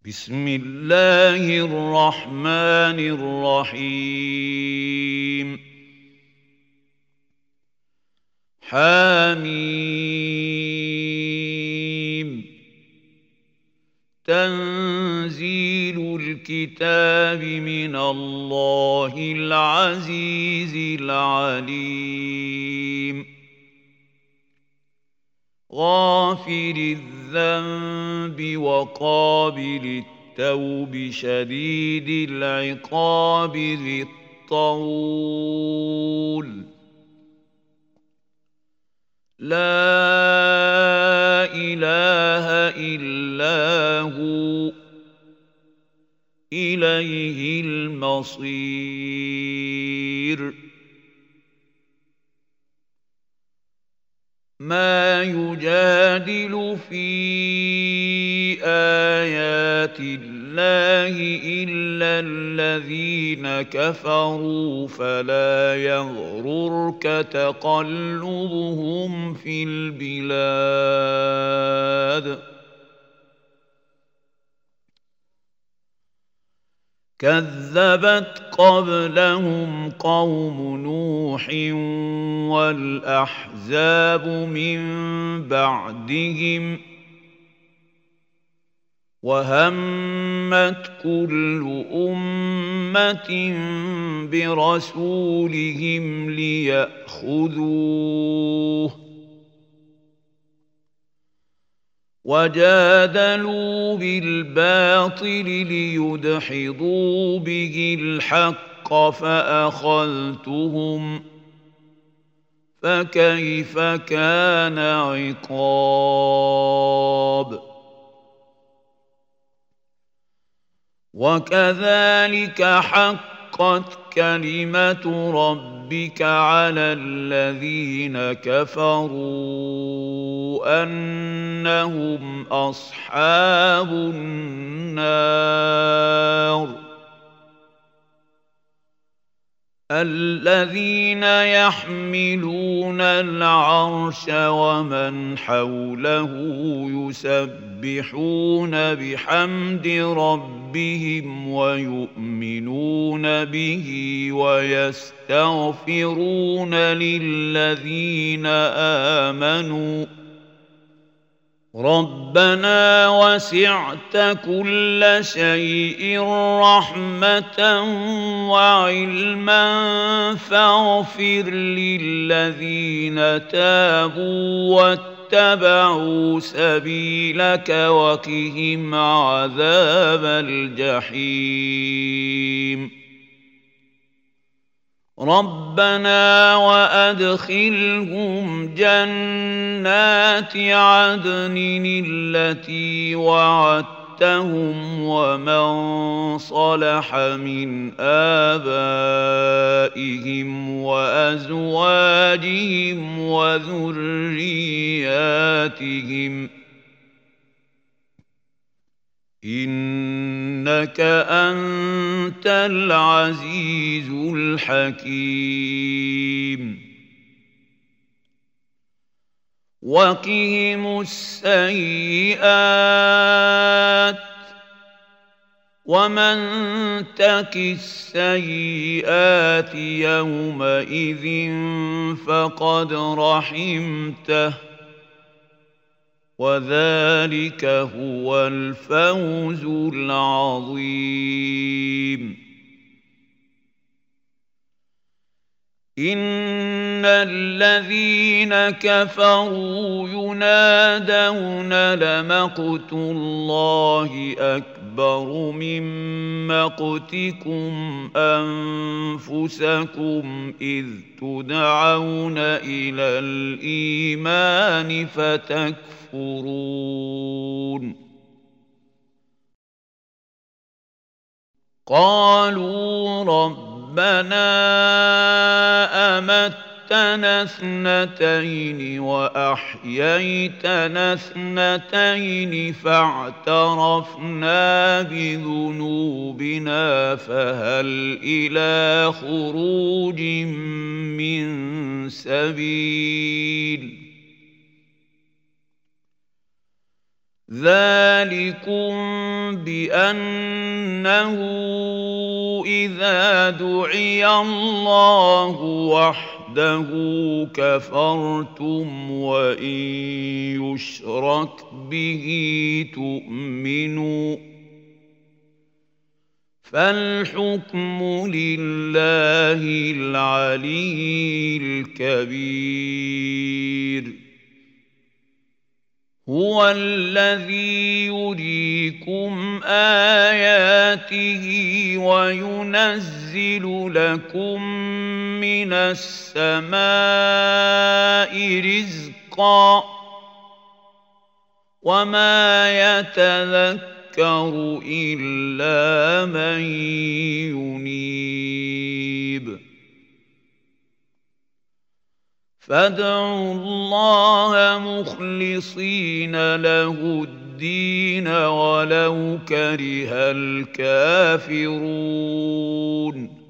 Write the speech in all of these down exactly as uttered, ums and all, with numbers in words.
بسم الله الرحمن الرحيم حميم تنزيل الكتاب من الله العزيز العليم غافر الذنب وقابل التوب شديد العقاب ذي الطول لا إله إلا هو إليه المصير ما يجادل في آيات الله إلا الذين كفروا فلا يغررك تقلبهم في البلاد كذبت قبلهم قوم نوح والأحزاب من بعدهم وهمت كل أمة برسولهم ليأخذوه وجادلوا بالباطل ليدحضوا به الحق فأخذتهم فكيف كان عقاب وكذلك حقت كلمة ربك على الذين كفروا أنهم أصحاب النار الذين يحملون العرش ومن حوله يسبحون بحمد ربهم ويؤمنون به ويستغفرون للذين آمنوا ربنا وسعت كل شيء رحمة وعلما فاغفر للذين تابوا واتبعوا سبيلك وقهم عذاب الجحيم ربنا وأدخلهم جنات عدن التي وعدتهم ومن صلح من آبائهم وأزواجهم وذرياتهم إنك أنت العزيز الحكيم وقهم السيئات ومن تك السيئات يومئذ فقد رحمته وذلك هو الفوز العظيم إن الذين كفروا ينادون لمقت الله أكبر من مقتكم أنفسكم إذ تدعون إلى الإيمان فتكفرون قالوا ربنا أمتنا اثنتين وأحييتنا اثنتين فاعترفنا بذنوبنا فهل إلى خروج من سبيل ذلكم بأنه إذا دعي الله وحده كفرتم وإن يشرك به تؤمنوا فالحكم لله العلي الكبير هو الذي يريكم آياته وينزل لكم من السماء رزقا وما يتذكر إلا من ينيب فادعوا الله مخلصين له الدين ولو كره الكافرون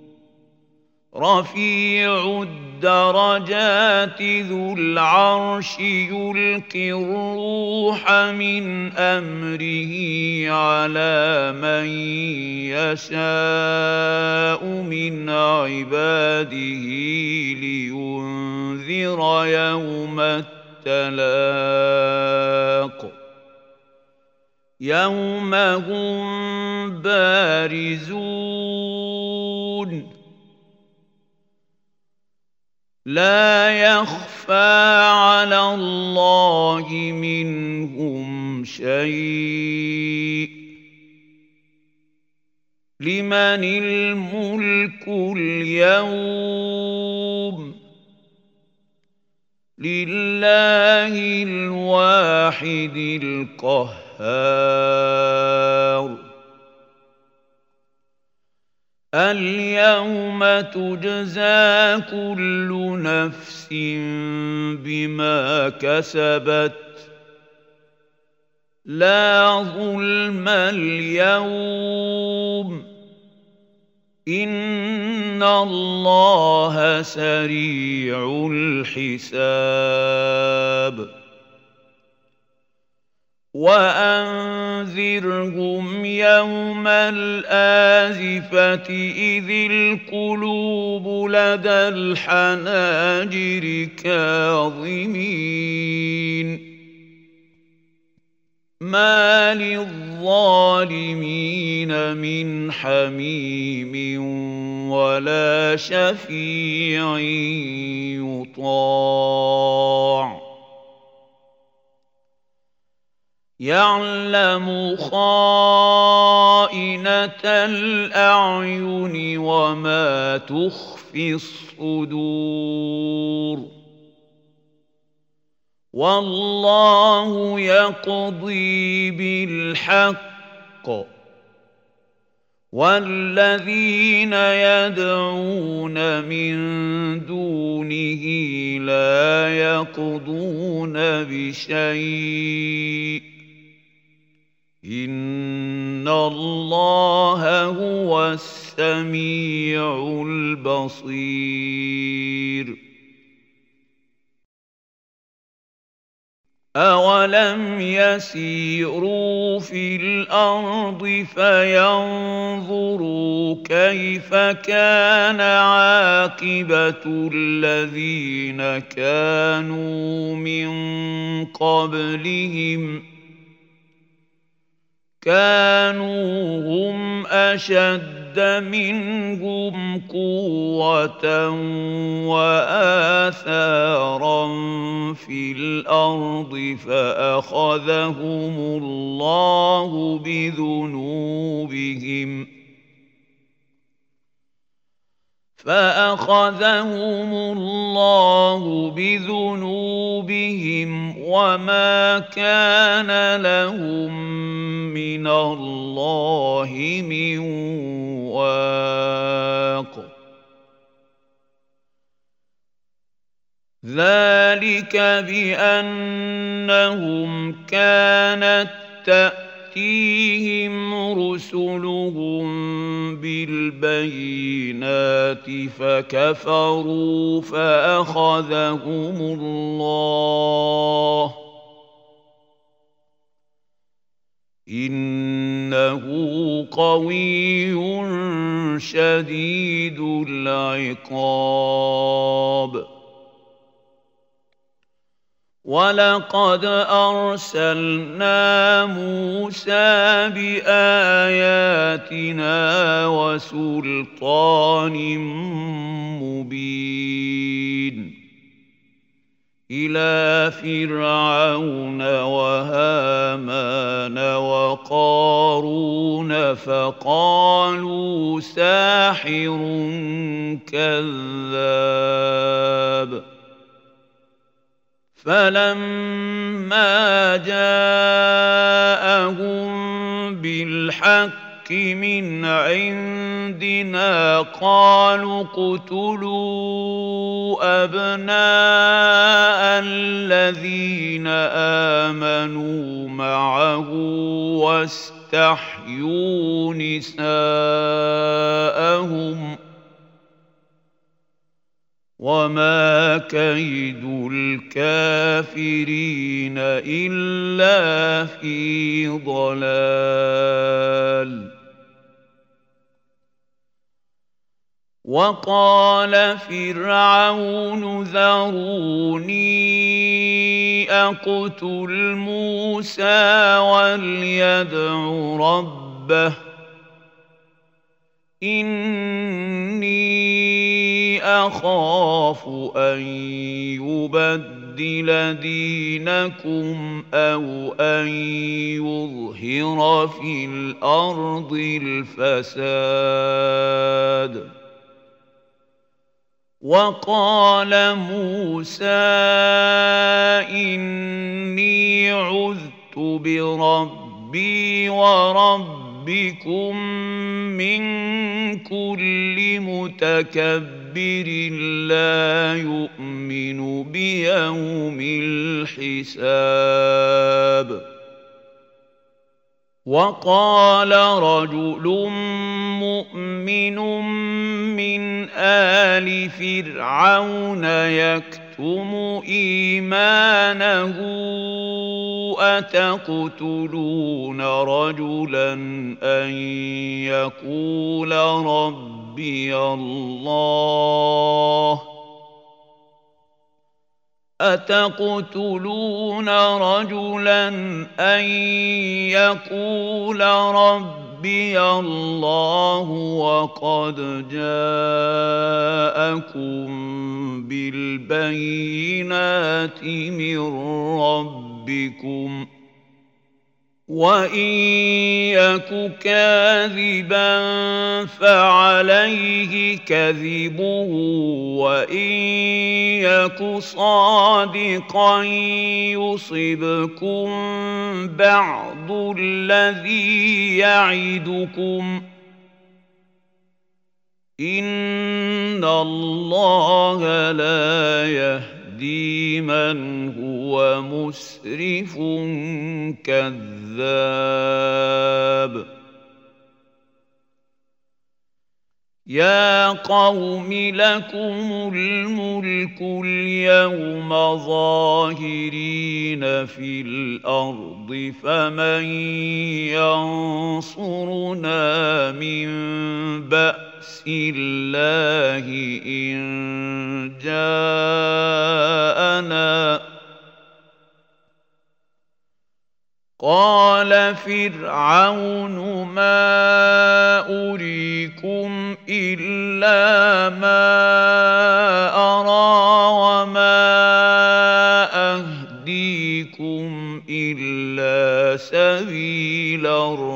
رفيع الدرجات ذو العرش يلقي الروح من أمره على من يشاء من عباده لينذر يوم التلاق يوم هم بارزون لا يخفى على الله منهم شيء لمن الملك اليوم لله الواحد القهار اليوم تجزى كل نفس بما كسبت لا ظلم اليوم إن الله سريع الحساب وأنذرهم يوم الآزفة إذ القلوب لدى الحناجر كاظمين ما للظالمين من حميم ولا شفيع يطاع يعلم خائنة الأعين وما تخفي الصدور والله يقضي بالحق والذين يدعون من دونه لا يقضون بشيء إن الله هو السميع البصير أولم يسيروا في الأرض فينظروا كيف كان عاقبة الذين كانوا من قبلهم كانوا هم أشد منهم قوة وآثارا في الأرض فأخذهم الله بذنوبهم فأخذهم الله بذنوبهم وما كان لهم من الله من واق ذلك بأنهم كانت تأتيهم رسلهم بالبينات فكفروا فأخذهم الله إنه قوي شديد العقاب ولقد أرسلنا موسى بآياتنا وسلطان مبين إلى فرعون وهامان وقارون فقالوا ساحر كذاب فلما جاءهم بالحق من عندنا قالوا اقتلوا أبناء الذين آمنوا معه واستحيوا نساءهم وما كيد الكافرين إلا في ضلال وقال فرعون ذروني أقتل موسى وليدع ربه إني أخاف أن يبدل دينكم أو أن يظهر في الأرض الفساد وقال موسى إني عذت بربي وربكم من كل متكبر لا يؤمن بيوم الحساب وقال رجل مؤمن من آل فرعون يكتم إيمانه أتقتلون رجلا أن يقول ربي الله أتقتلون رجلا أن يقول ربي الله وقد جاءكم بالبينات من ربكم وإن يك كاذبا فعليه كذبه وإن يك صادقا يصبكم بعض الذي يعدكم إن الله لا يهدي من هو مسرف كذاب يا قوم لكم الملك اليوم ظاهرين في الأرض فمن ينصرنا من بأس الله إن جاءنا قال فرعون ما أريكم إلا ما أرى وما أهديكم إلا سبيل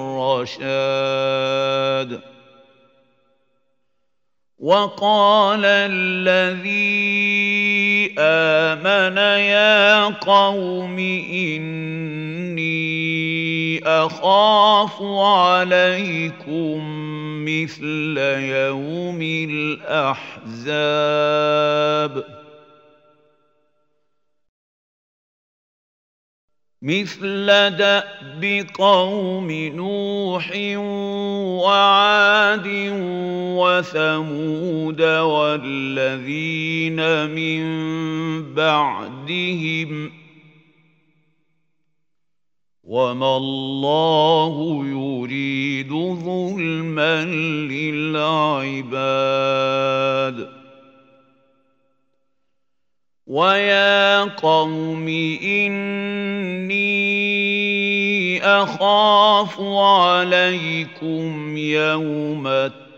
الرشاد وقال الذي آمن يا قوم إني أخاف عليكم مثل يوم الأحزاب مثل دأب قوم نوح وعاد وثمود والذين من بعدهم وما الله يريد ظلما للعباد ويا قوم إني أخاف عليكم يوم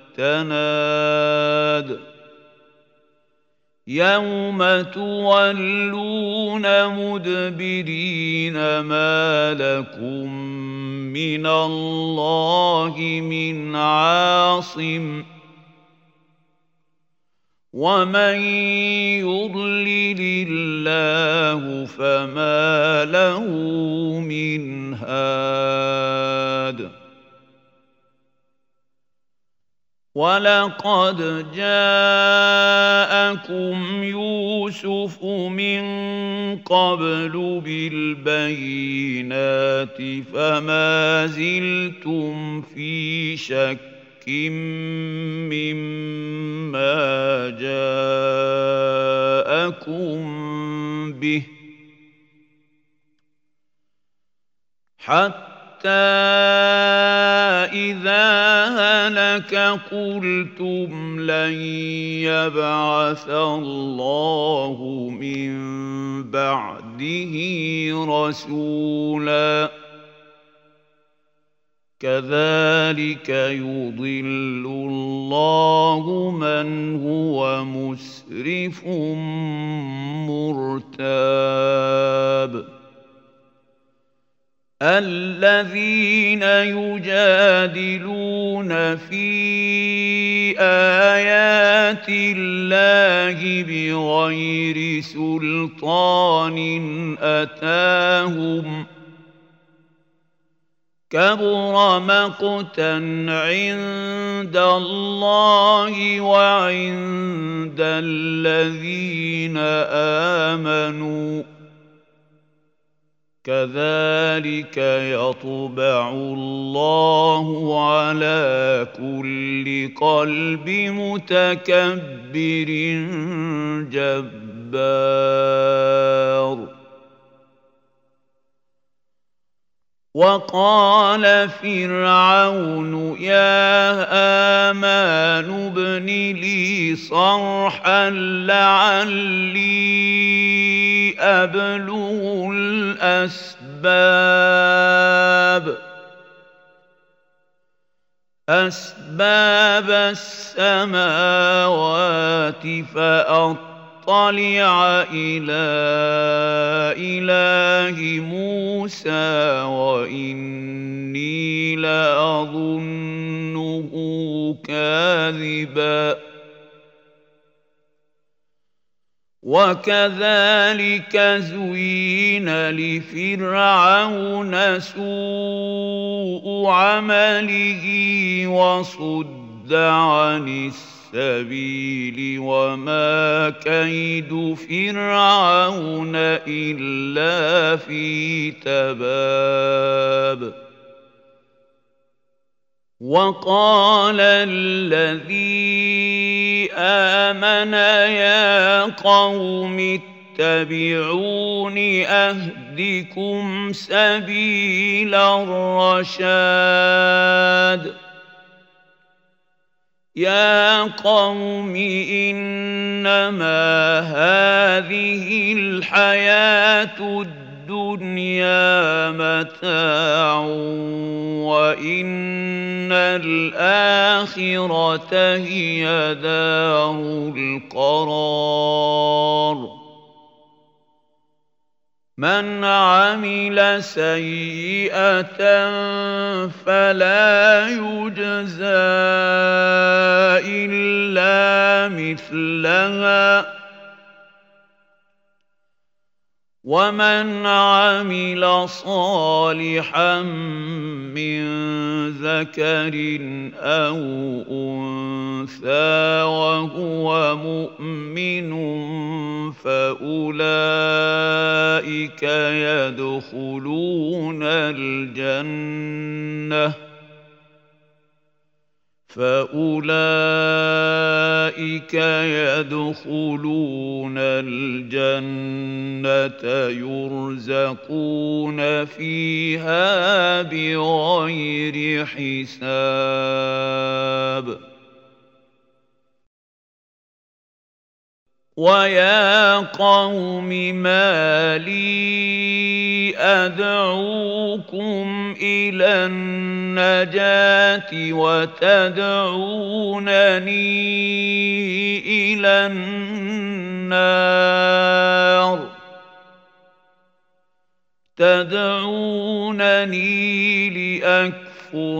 التناد يوم تولون مدبرين ما لكم من الله من عاصم ومن يضلل الله فما له من هاد ولقد جاءكم يوسف من قبل بالبينات فما زلتم في شك مما جاءكم به حتى حتى إذا هلك قلتم لن يبعث الله من بعده رسولا كذلك يضل الله من هو مسرف مرتاب الذين يجادلون في آيات الله بغير سلطان أتاهم كبر مقتا عند الله وعند الذين آمنوا كذلك يطبع الله على كل قلب متكبر جبار وقال فرعون يا آمان ابن لي صرحا لعلي أبلغ الأسباب أسباب السماوات فأطلع إلى إله موسى وإني لأظنه كاذبا وكذلك زين لفرعون سوء عمله وصد عن السبيل وما كيد فرعون إلا في تباب وقال الذي آمن يا قوم اتبعون أهدكم سبيل الرشاد يا قوم إنما هذه الحياة الدنيا الدنيا متاع وإن الآخرة هي دار القرار من عمل سيئة فلا يجزى إلا مثلها ومن عمل صالحا من ذكر أو أنثى وهو مؤمن فأولئك يدخلون الجنة فأولئك أولئك يدخلون الجنة يرزقون فيها بغير حساب ويا قوم ما لي أدعوكم إلى النجاة وتدعونني إلى النار تدعونني لأكفر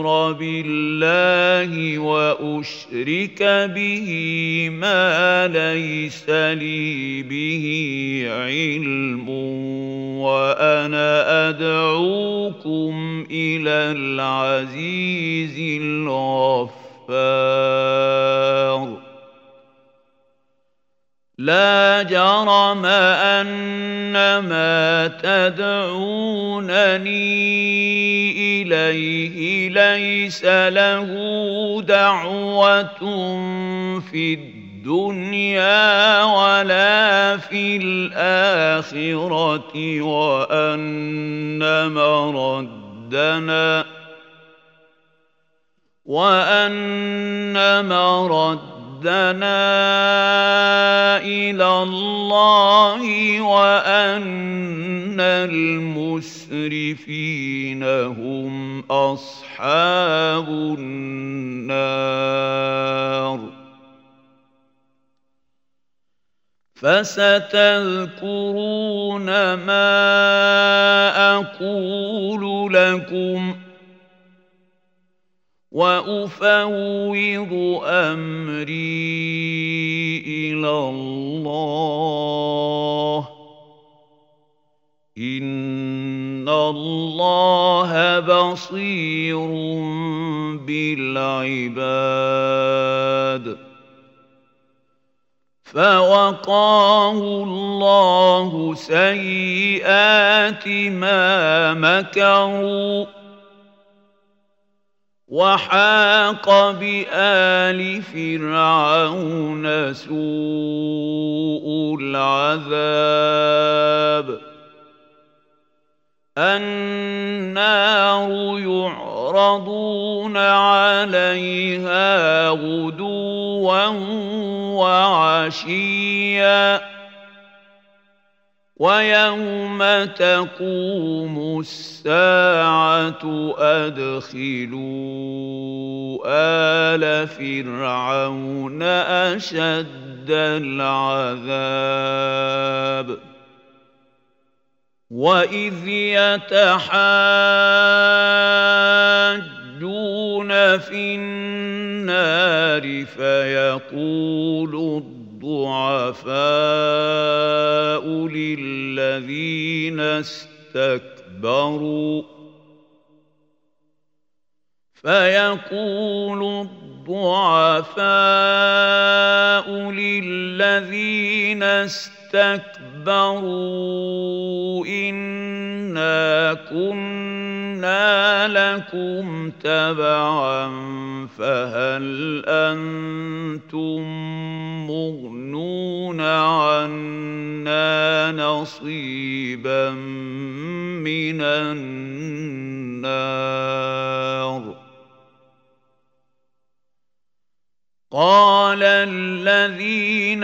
بالله وأشرك به ما ليس لي به علم وأنا أدعوكم إلى العزيز الغفار لا جرم أن ما تدعونني إليه ليس له دعوة في الدنيا ولا في الآخرة وأن مردنا وأن مردنا ردنا إلى الله وأن المسرفين هم أصحاب النار فستذكرون ما أقول لكم وأفوض أمري إلى الله إن الله بصير بالعباد فوقاه الله سيئات ما مكروا وحاق بآل فرعون سوء العذاب النار يعرضون عليها غدوا وعشيا ويوم تقوم الساعة أدخلوا آل فرعون أشد العذاب وإذ يتحاجون في النار فيقول الضعفاء للذين استكبروا فيقول الضعفاء للذين استكبروا إنا كنا لكم تبعا فهل أنتم مغنون عنا نصيبا من النار قال الذين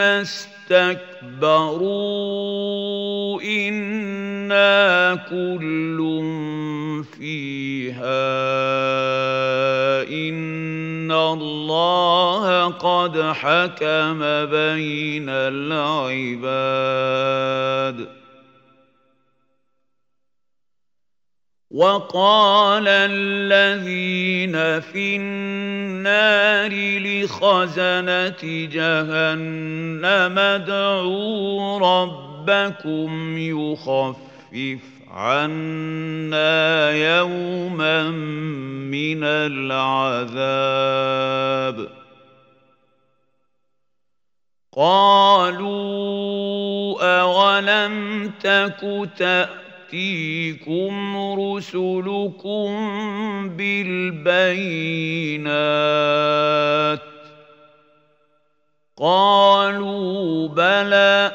استكبروا إنا كل فيها إن الله قد حكم بين العباد وقال الذين في النار لخزنة جهنم ادعوا ربكم يخفف عنا يوما من العذاب قالوا أولم تك تأتيكم رسلكم بالبينات قالوا بلى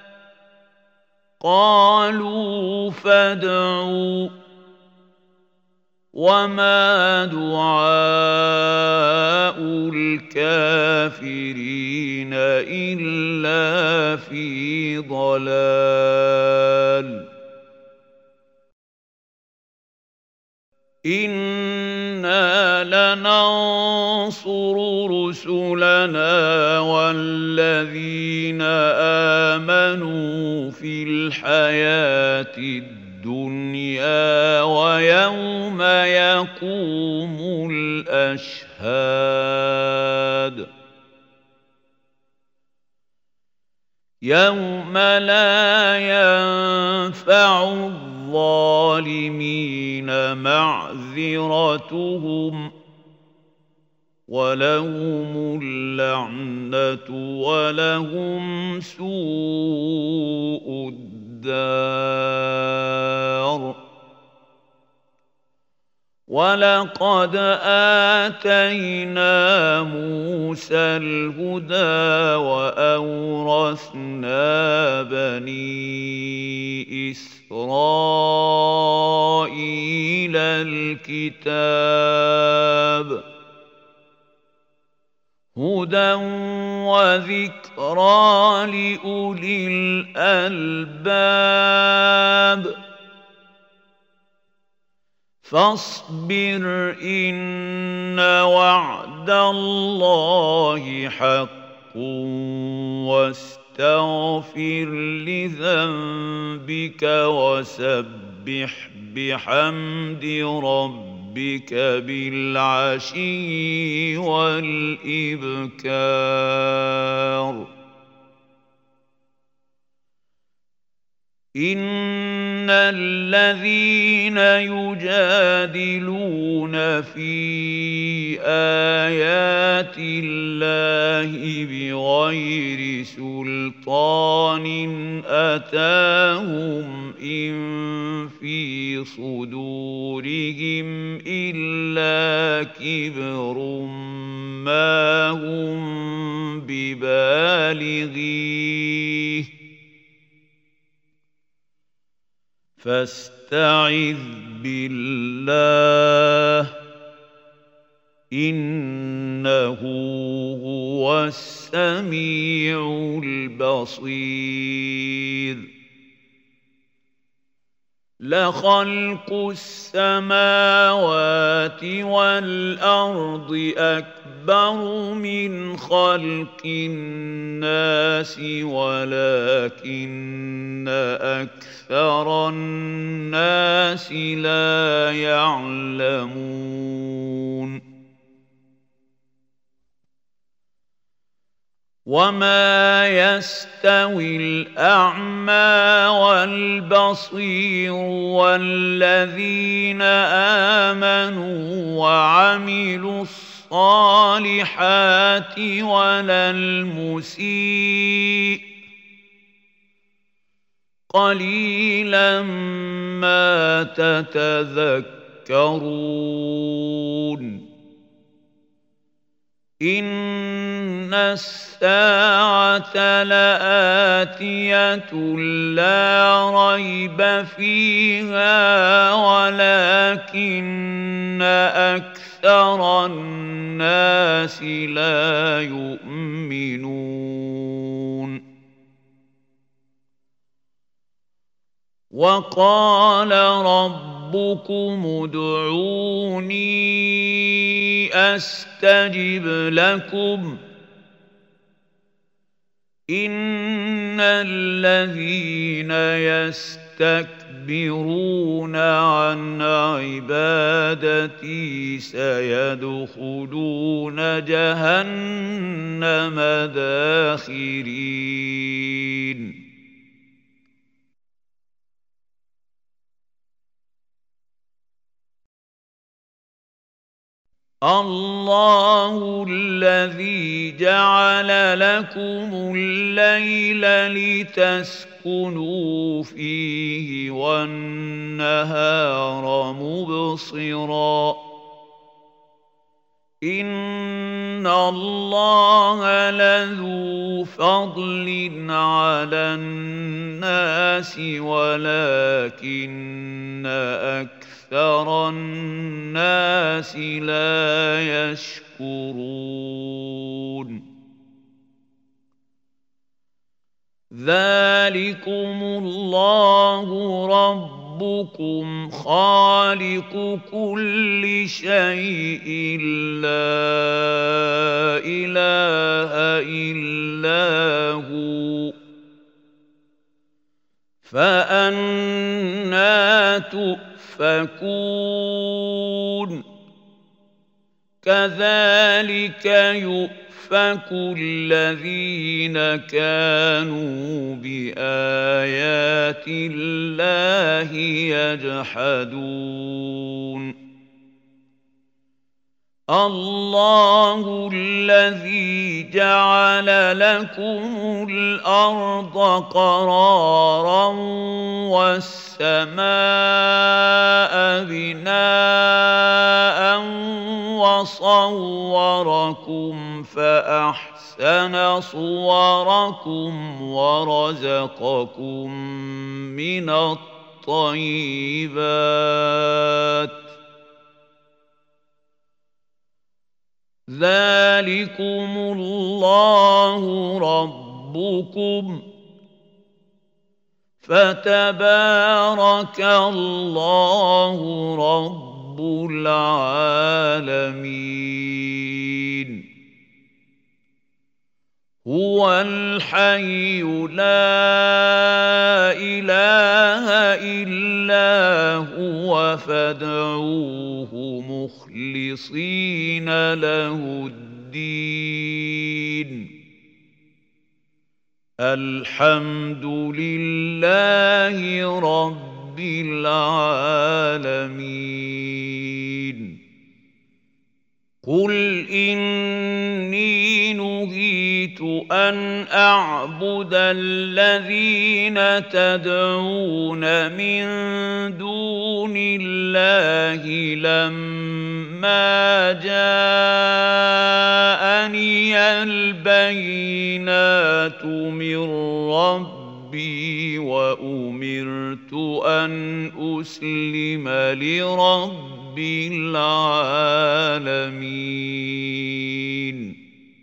قالوا فادعوا وما دعاء الكافرين إلا في ضلال إنا لننصر رسلنا والذين آمنوا في الحياة الدنيا ويوم يقوم الأشهاد يوم لا ينفع الظالمين معذرتهم ولهم اللعنة ولهم سوء الدار ولقد آتينا موسى الهدى وأورثنا بني إسرائيل الكتاب هدى وذكرى لأولي الألباب فاصبر إن وعد الله حق واستغفر لذنبك وسبح بحمد ربك بالعشي والإبكار إن الذين يجادلون في آيات الله بغير سلطان أتاهم إن في صدورهم إلا كبر ما هم ببالغيه فاستعذ بالله إنه هو السميع البصير لخلق السماوات والأرض أكبر من خلق الناس ولكن أكثر الناس لا يعلمون وما يستوي الأعمى والبصير والذين آمنوا وعملوا الصالحات ولا المسيء قليلا ما تتذكرون إن الساعة لآتية لا ريب فيها ولكن أكثر الناس لا يؤمنون وقال ربكم ادعوني أستجب لكم إن الذين يستكبرون عن عبادتي سيدخلون جهنم داخرين الله الذي جعل لكم الليل لتسكنوا فيه والنهار مبصرا إن الله لذو فضل على الناس ولكن أكثر الناس لا يشكرون ذلكم الله ربكم خالق كل شيء لا إله إلا هو فأنى تؤفكون كذلك يؤفك الذين كانوا بآيات الله يجحدون الله الذي جعل لكم الأرض قرارا والسماء بناء وصوركم فأحسن صوركم ورزقكم من الطيبات ذلكم الله ربكم فتبارك الله رب العالمين هو الحي لا إله إلا هو فادعوه مخلصين له الدين الحمد لله رب العالمين قل إني نهيت أن أعبد الذين تدعون من دون الله لما جاءني البينات من ربي وأمرت أن أسلم لرب العالمين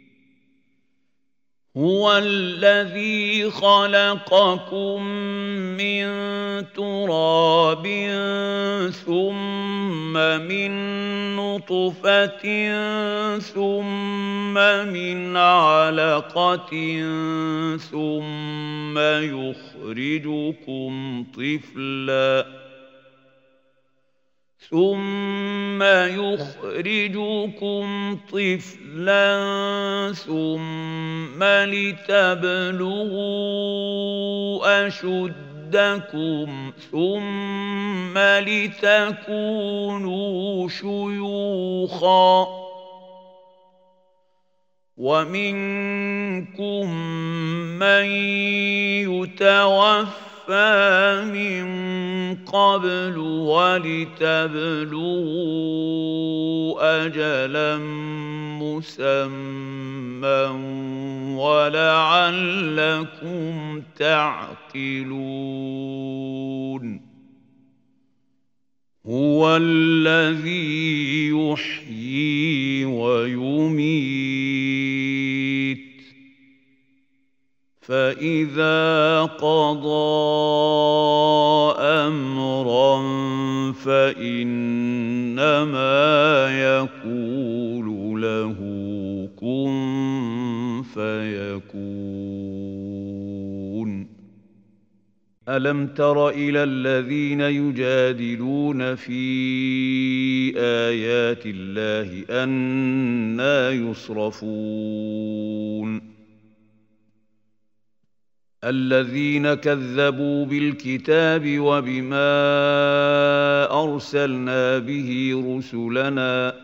هو الذي خلقكم من تراب ثم من نطفة ثم من علقة ثم يخرجكم طفلاً ثم يخرجكم طفلا ثم لتبلغوا أشدكم ثم لتكونوا شيوخا ومنكم من يتوفى من قبل ولتبلغوا أجلا مسمى ولعلكم تعقلون هو الذي يحيي ويميت فإذا قضى أمرا فإنما يقول له كن فيكون ألم تر إلى الذين يجادلون في آيات الله أنى يصرفون الذين كذبوا بالكتاب وبما أرسلنا به رسلنا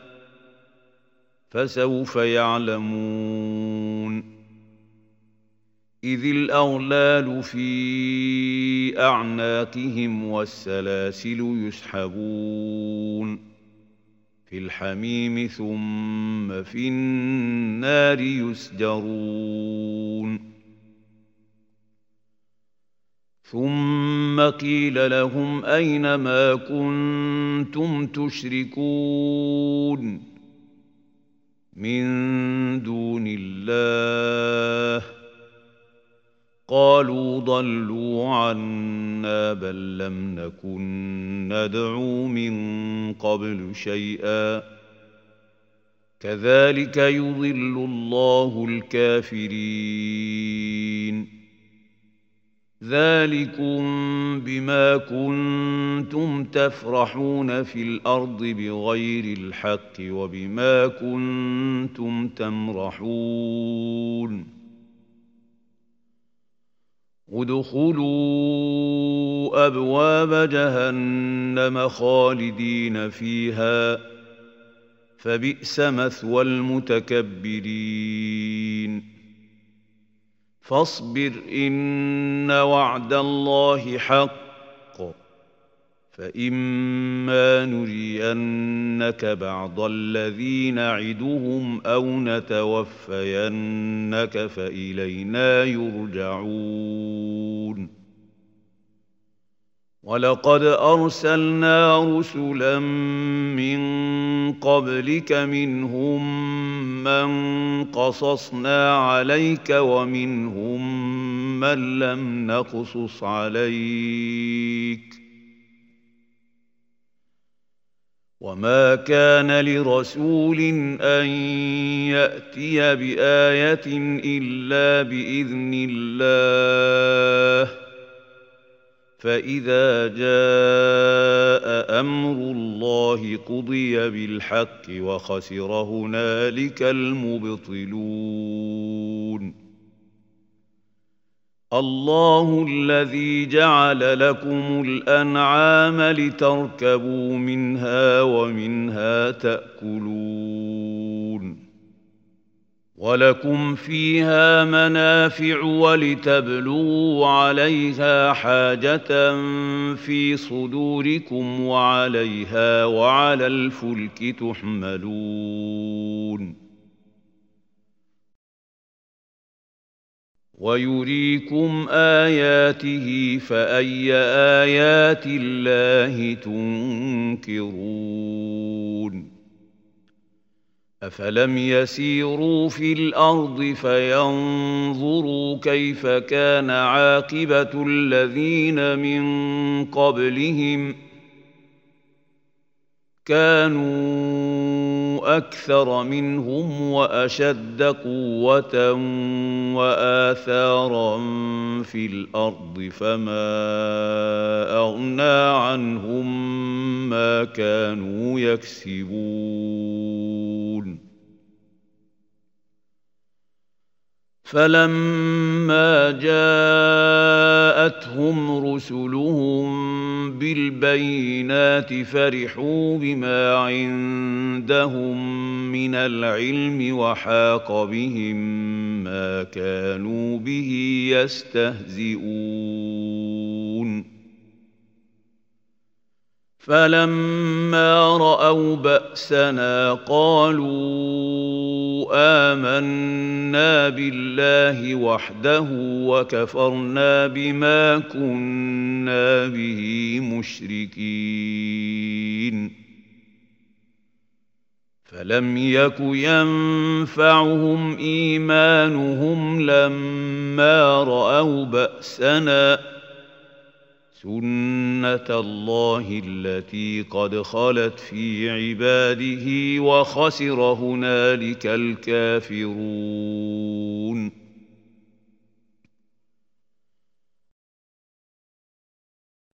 فسوف يعلمون إذ الأغلال في أعناقهم والسلاسل يسحبون في الحميم ثم في النار يسجرون ثم قيل لهم أين ما كنتم تشركون من دون الله قالوا ضلوا عنا بل لم نكن ندعو من قبل شيئا كذلك يضل الله الكافرين ذلكم بما كنتم تفرحون في الأرض بغير الحق وبما كنتم تمرحون ادخلوا أبواب جهنم خالدين فيها فبئس مثوى المتكبرين فاصبر إن وعد الله حق فإما نرينك بعض الذي نعدهم أو نتوفينك فإلينا يرجعون ولقد أرسلنا رسلا من قبلك منهم من قصصنا عليك ومنهم من لم نقصص عليك وما كان لرسول أن يأتي بآية إلا بإذن الله فإذا جاء أمر الله قضي بالحق وخسر هنالك المبطلون الله الذي جعل لكم الأنعام لتركبوا منها ومنها تأكلون ولكم فيها منافع ولتبلغوا عليها حاجة في صدوركم وعليها وعلى الفلك تحملون ويريكم آياته فأي آيات الله تنكرون أفلم يسيروا في الأرض فينظروا كيف كان عاقبة الذين من قبلهم كانوا أكثر منهم وأشد قوة وآثارا في الأرض فما أغنى عنهم ما كانوا يكسبون فلما جاءتهم رسلهم بالبينات فرحوا بما عندهم من العلم وحاق بهم ما كانوا به يستهزئون فلما رأوا بأسنا قالوا آمنا بالله وحده وكفرنا بما كنا به مشركين فلم يك ينفعهم إيمانهم لما رأوا بأسنا سنة الله التي قد خلت في عباده وخسر هنالك الكافرون